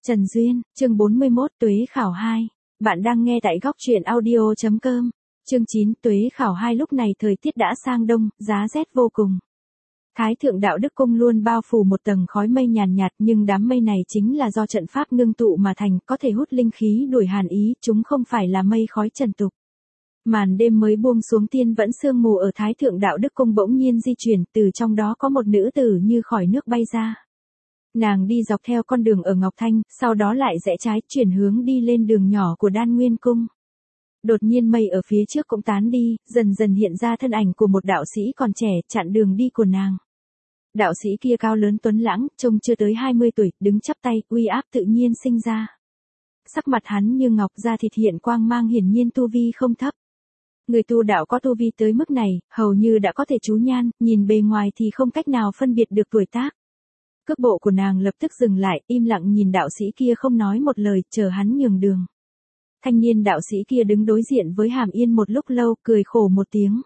Trần Duyên, chương 41 Tuế Khảo 2. Bạn đang nghe tại góc truyện audio.com. Chương 9 Tuế Khảo 2. Lúc này thời tiết đã sang đông, giá rét vô cùng. Thái thượng đạo đức cung luôn bao phủ một tầng khói mây nhàn nhạt, nhưng đám mây này chính là do trận pháp ngưng tụ mà thành, có thể hút linh khí đuổi hàn ý, chúng không phải là mây khói trần tục. Màn đêm mới buông xuống, tiên vẫn sương mù ở Thái thượng đạo đức cung bỗng nhiên di chuyển, từ trong đó có một nữ tử như khỏi nước bay ra. Nàng đi dọc theo con đường ở Ngọc Thanh, sau đó lại rẽ trái, chuyển hướng đi lên đường nhỏ của Đan Nguyên Cung. Đột nhiên mây ở phía trước cũng tán đi, dần dần hiện ra thân ảnh của một đạo sĩ còn trẻ, chặn đường đi của nàng. Đạo sĩ kia cao lớn tuấn lãng, trông chưa tới 20 tuổi, đứng chắp tay, uy áp tự nhiên sinh ra. Sắc mặt hắn như ngọc, da thịt hiện quang mang, hiển nhiên tu vi không thấp. Người tu đạo có tu vi tới mức này, hầu như đã có thể chú nhan, nhìn bề ngoài thì không cách nào phân biệt được tuổi tác. Cước bộ của nàng lập tức dừng lại, im lặng nhìn đạo sĩ kia không nói một lời, chờ hắn nhường đường. Thanh niên đạo sĩ kia đứng đối diện với Hàm Yên một lúc lâu, cười khổ một tiếng.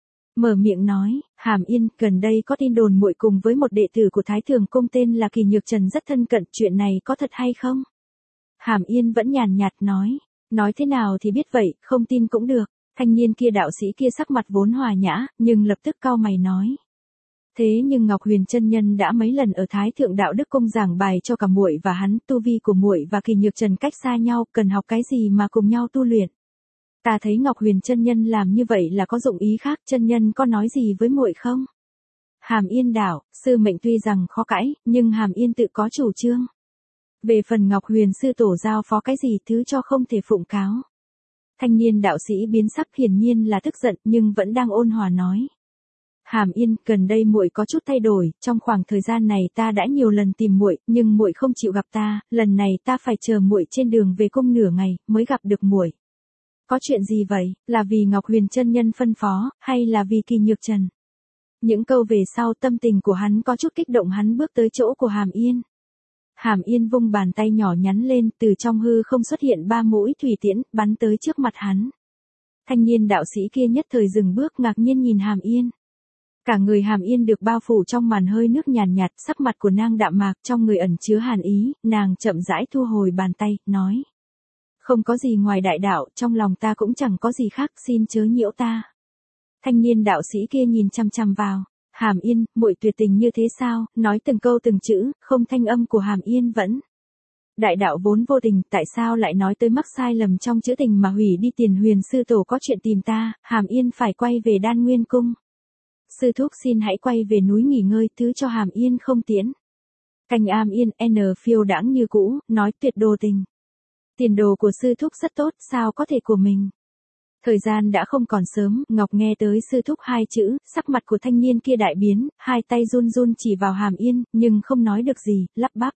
Mở miệng nói, Hàm Yên, gần đây có tin đồn muội cùng với một đệ tử của Thái Thường Cung tên là Kỳ Nhược Trần rất thân cận, chuyện này có thật hay không? Hàm Yên vẫn nhàn nhạt nói thế nào thì biết vậy, không tin cũng được. Thanh niên kia đạo sĩ kia sắc mặt vốn hòa nhã, nhưng lập tức cau mày nói. Thế nhưng Ngọc Huyền chân nhân đã mấy lần ở Thái thượng đạo đức cung giảng bài cho cả muội và hắn, tu vi của muội và Kỳ Nhược Trần cách xa nhau, cần học cái gì mà cùng nhau tu luyện. Ta thấy Ngọc Huyền chân nhân làm như vậy là có dụng ý khác, chân nhân có nói gì với muội không? Hàm Yên đạo, sư mệnh tuy rằng khó cãi, nhưng Hàm Yên tự có chủ trương. Về phần Ngọc Huyền sư tổ giao phó cái gì, thứ cho không thể phụng cáo. Thanh niên đạo sĩ biến sắc, hiển nhiên là tức giận, nhưng vẫn đang ôn hòa nói. Hàm Yên, gần đây muội có chút thay đổi, trong khoảng thời gian này ta đã nhiều lần tìm muội, nhưng muội không chịu gặp ta, lần này ta phải chờ muội trên đường về cung nửa ngày mới gặp được muội. Có chuyện gì vậy, là vì Ngọc Huyền chân nhân phân phó, hay là vì Kỳ Nhược Trần? Những câu về sau tâm tình của hắn có chút kích động, hắn bước tới chỗ của Hàm Yên. Hàm Yên vung bàn tay nhỏ nhắn lên, từ trong hư không xuất hiện 3 mũi thủy tiễn, bắn tới trước mặt hắn. Thanh niên đạo sĩ kia nhất thời dừng bước, ngạc nhiên nhìn Hàm Yên. Cả người Hàm Yên được bao phủ trong màn hơi nước nhàn nhạt, sắc mặt của nàng đạm mạc, trong người ẩn chứa hàn ý, nàng chậm rãi thu hồi bàn tay, nói. Không có gì ngoài đại đạo, trong lòng ta cũng chẳng có gì khác, xin chớ nhiễu ta. Thanh niên đạo sĩ kia nhìn chăm chăm vào. Hàm Yên, muội tuyệt tình như thế sao, nói từng câu từng chữ, không, thanh âm của Hàm Yên vẫn. Đại đạo vốn vô tình, tại sao lại nói tới mắc sai lầm trong chữ tình mà hủy đi Tiền Huyền sư tổ có chuyện tìm ta, Hàm Yên phải quay về Đan Nguyên Cung. Sư thúc xin hãy quay về núi nghỉ ngơi, thứ cho Hàm Yên không tiễn. Canh Am Yên, phiêu đãng như cũ, nói tuyệt đồ tình. Tiền đồ của sư thúc rất tốt, sao có thể của mình. Thời gian đã không còn sớm, Ngọc nghe tới sư thúc 2 chữ, sắc mặt của thanh niên kia đại biến, 2 tay run run chỉ vào Hàm Yên, nhưng không nói được gì, lắp bắp.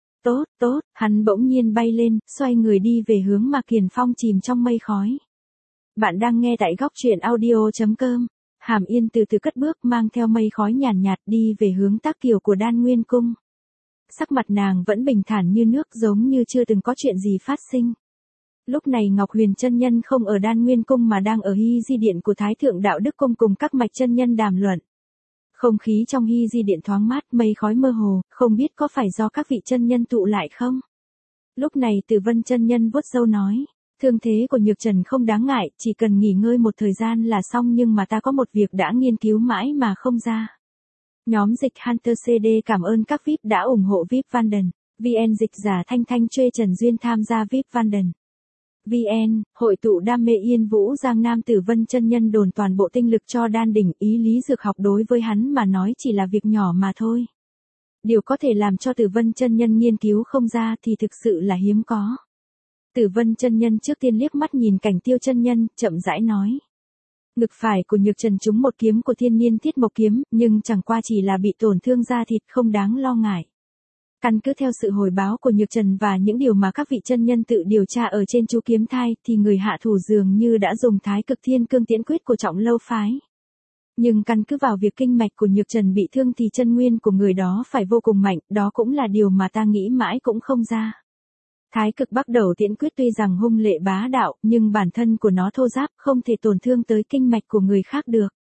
Tốt, hắn bỗng nhiên bay lên, xoay người đi về hướng mà Kiền Phong chìm trong mây khói. Bạn đang nghe tại góc truyện audio.com. Hàm Yên từ từ cất bước, mang theo mây khói nhàn nhạt đi về hướng Tác Kiều của Đan Nguyên Cung. Sắc mặt nàng vẫn bình thản như nước, giống như chưa từng có chuyện gì phát sinh. Lúc này Ngọc Huyền chân nhân không ở Đan Nguyên Cung mà đang ở Hy Di Điện của Thái thượng đạo đức cung cùng các mạch chân nhân đàm luận. Không khí trong Hy Di Điện thoáng mát, mây khói mơ hồ, không biết có phải do các vị chân nhân tụ lại không? Lúc này Tử Vân chân nhân vuốt râu nói, thương thế của Nhược Trần không đáng ngại, chỉ cần nghỉ ngơi một thời gian là xong, nhưng mà ta có một việc đã nghiên cứu mãi mà không ra. Nhóm dịch Hunter CD cảm ơn các VIP đã ủng hộ VIP Vanden. VN dịch giả Thanh Thanh thuê Trần Duyên tham gia VIP Vanden. VN, hội tụ đam mê Yên Vũ Giang Nam. Tử Vân chân nhân đồn toàn bộ tinh lực cho đan đỉnh, ý lý dược học đối với hắn mà nói chỉ là việc nhỏ mà thôi. Điều có thể làm cho Tử Vân chân nhân nghiên cứu không ra thì thực sự là hiếm có. Tử Vân chân nhân trước tiên liếc mắt nhìn Cảnh Tiêu chân nhân, chậm rãi nói. Ngực phải của Nhược Trần trúng một kiếm của Thiên Niên Thiết Mộc kiếm, nhưng chẳng qua chỉ là bị tổn thương da thịt, không đáng lo ngại. Căn cứ theo sự hồi báo của Nhược Trần và những điều mà các vị chân nhân tự điều tra ở trên chú kiếm thai, thì người hạ thủ dường như đã dùng Thái Cực Thiên Cương Tiễn Quyết của Trọng Lâu phái. Nhưng căn cứ vào việc kinh mạch của Nhược Trần bị thương thì chân nguyên của người đó phải vô cùng mạnh, đó cũng là điều mà ta nghĩ mãi cũng không ra. Thái Cực Bắc Đầu Tiễn Quyết tuy rằng hung lệ bá đạo, nhưng bản thân của nó thô ráp, không thể tổn thương tới kinh mạch của người khác được.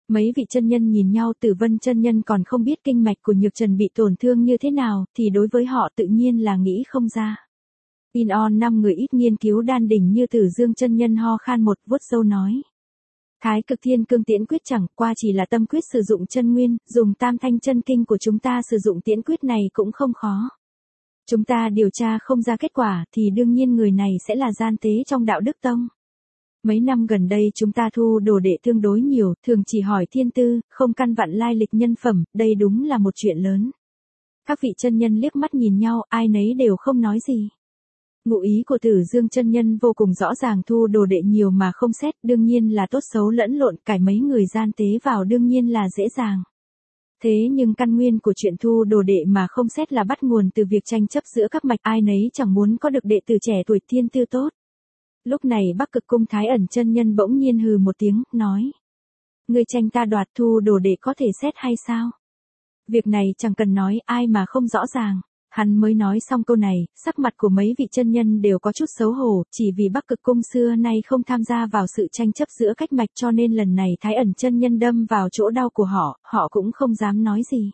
Mấy vị chân nhân nhìn nhau, Tử Vân chân nhân còn không biết kinh mạch của Nhược Trần bị tổn thương như thế nào, thì đối với họ tự nhiên là nghĩ không ra. In on 5 người ít nghiên cứu đan đỉnh như Tử Dương chân nhân ho khan một vuốt râu nói. Thái Cực Thiên Cương Tiễn Quyết chẳng qua chỉ là tâm quyết sử dụng chân nguyên, dùng Tam Thanh chân kinh của chúng ta sử dụng tiễn quyết này cũng không khó. Chúng ta điều tra không ra kết quả thì đương nhiên người này sẽ là gian tế trong Đạo Đức Tông. Mấy năm gần đây chúng ta thu đồ đệ tương đối nhiều, thường chỉ hỏi thiên tư, không căn vặn lai lịch nhân phẩm, đây đúng là một chuyện lớn. Các vị chân nhân liếc mắt nhìn nhau, ai nấy đều không nói gì. Ngụ ý của Tử Dương chân nhân vô cùng rõ ràng, thu đồ đệ nhiều mà không xét, đương nhiên là tốt xấu lẫn lộn, cải mấy người gian tế vào đương nhiên là dễ dàng. Thế nhưng căn nguyên của chuyện thu đồ đệ mà không xét là bắt nguồn từ việc tranh chấp giữa các mạch, ai nấy chẳng muốn có được đệ tử trẻ tuổi thiên tư tốt. Lúc này Bắc Cực Cung Thái Ẩn chân nhân bỗng nhiên hừ một tiếng, nói. Ngươi tranh ta đoạt thu đồ đệ có thể xét hay sao? Việc này chẳng cần nói, ai mà không rõ ràng. Hắn mới nói xong câu này, sắc mặt của mấy vị chân nhân đều có chút xấu hổ, chỉ vì Bắc Cực Cung xưa nay không tham gia vào sự tranh chấp giữa cách mạch cho nên lần này Thái Ẩn chân nhân đâm vào chỗ đau của họ, họ cũng không dám nói gì.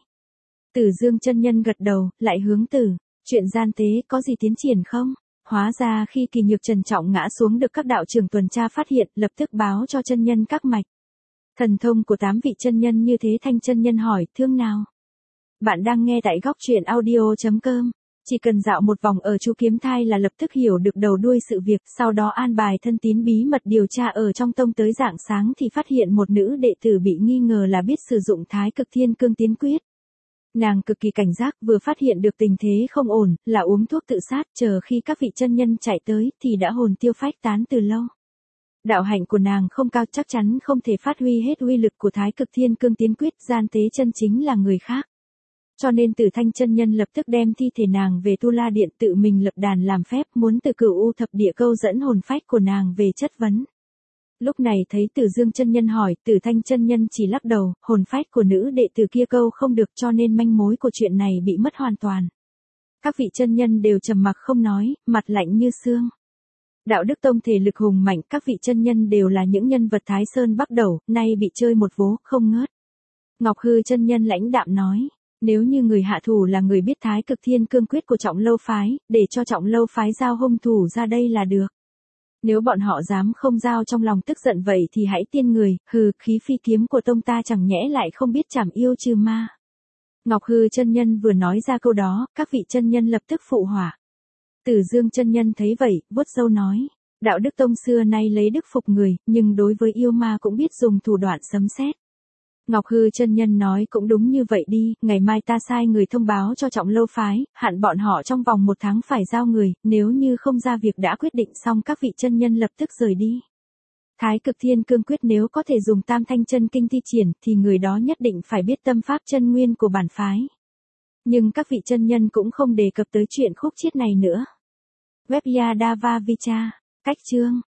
Tử Dương chân nhân gật đầu, lại hướng Tử, chuyện gian tế có gì tiến triển không? Hóa ra khi Kỳ Nhược Trần trọng ngã xuống được các đạo trưởng tuần tra phát hiện, lập tức báo cho chân nhân các mạch. Thần thông của 8 vị chân nhân như thế, Thanh chân nhân hỏi, thương nào? Bạn đang nghe tại góc truyện audio.com. Chỉ cần dạo một vòng ở Chú Kiếm Thai là lập tức hiểu được đầu đuôi sự việc, sau đó an bài thân tín bí mật điều tra ở trong tông tới rạng sáng thì phát hiện một nữ đệ tử bị nghi ngờ là biết sử dụng Thái Cực Thiên Cương Tiễn Quyết. Nàng cực kỳ cảnh giác, vừa phát hiện được tình thế không ổn, là uống thuốc tự sát, chờ khi các vị chân nhân chạy tới thì đã hồn tiêu phách tán từ lâu. Đạo hạnh của nàng không cao, chắc chắn không thể phát huy hết uy lực của Thái Cực Thiên Cương Tiễn Quyết, gian tế chân chính là người khác. Cho nên Tử Thanh chân nhân lập tức đem thi thể nàng về Tu La Điện, tự mình lập đàn làm phép, muốn từ Cửu U Thập Địa câu dẫn hồn phách của nàng về chất vấn. Lúc này thấy Tử Dương chân nhân hỏi, Tử Thanh chân nhân chỉ lắc đầu, hồn phách của nữ đệ tử kia câu không được, cho nên manh mối của chuyện này bị mất hoàn toàn. Các vị chân nhân đều trầm mặc không nói, mặt lạnh như xương. Đạo Đức Tông thể lực hùng mạnh, các vị chân nhân đều là những nhân vật Thái Sơn Bắc Đầu, nay bị chơi một vố, không ngớt. Ngọc Hư chân nhân lãnh đạm nói, nếu như người hạ thủ là người biết Thái Cực Thiên Cương Quyết của Trọng Lâu phái, để cho Trọng Lâu phái giao hung thủ ra đây là được. Nếu bọn họ dám không giao, trong lòng tức giận vậy thì hãy tiên người, hừ, khí phi kiếm của tông ta chẳng nhẽ lại không biết trảm yêu trừ ma. Ngọc Hư chân nhân vừa nói ra câu đó, các vị chân nhân lập tức phụ họa. Tử Dương chân nhân thấy vậy, vuốt râu nói, Đạo Đức Tông xưa nay lấy đức phục người, nhưng đối với yêu ma cũng biết dùng thủ đoạn sấm sét. Ngọc Hư chân nhân nói cũng đúng như vậy đi, ngày mai ta sai người thông báo cho Trọng Lâu phái, hạn bọn họ trong vòng 1 tháng phải giao người, nếu như không ra việc đã quyết định xong các vị chân nhân lập tức rời đi. Thái Cực Thiên Cương Quyết nếu có thể dùng Tam Thanh chân kinh thi triển thì người đó nhất định phải biết tâm pháp chân nguyên của bản phái. Nhưng các vị chân nhân cũng không đề cập tới chuyện khúc chiết này nữa. Web Yadava Vicha, cách chương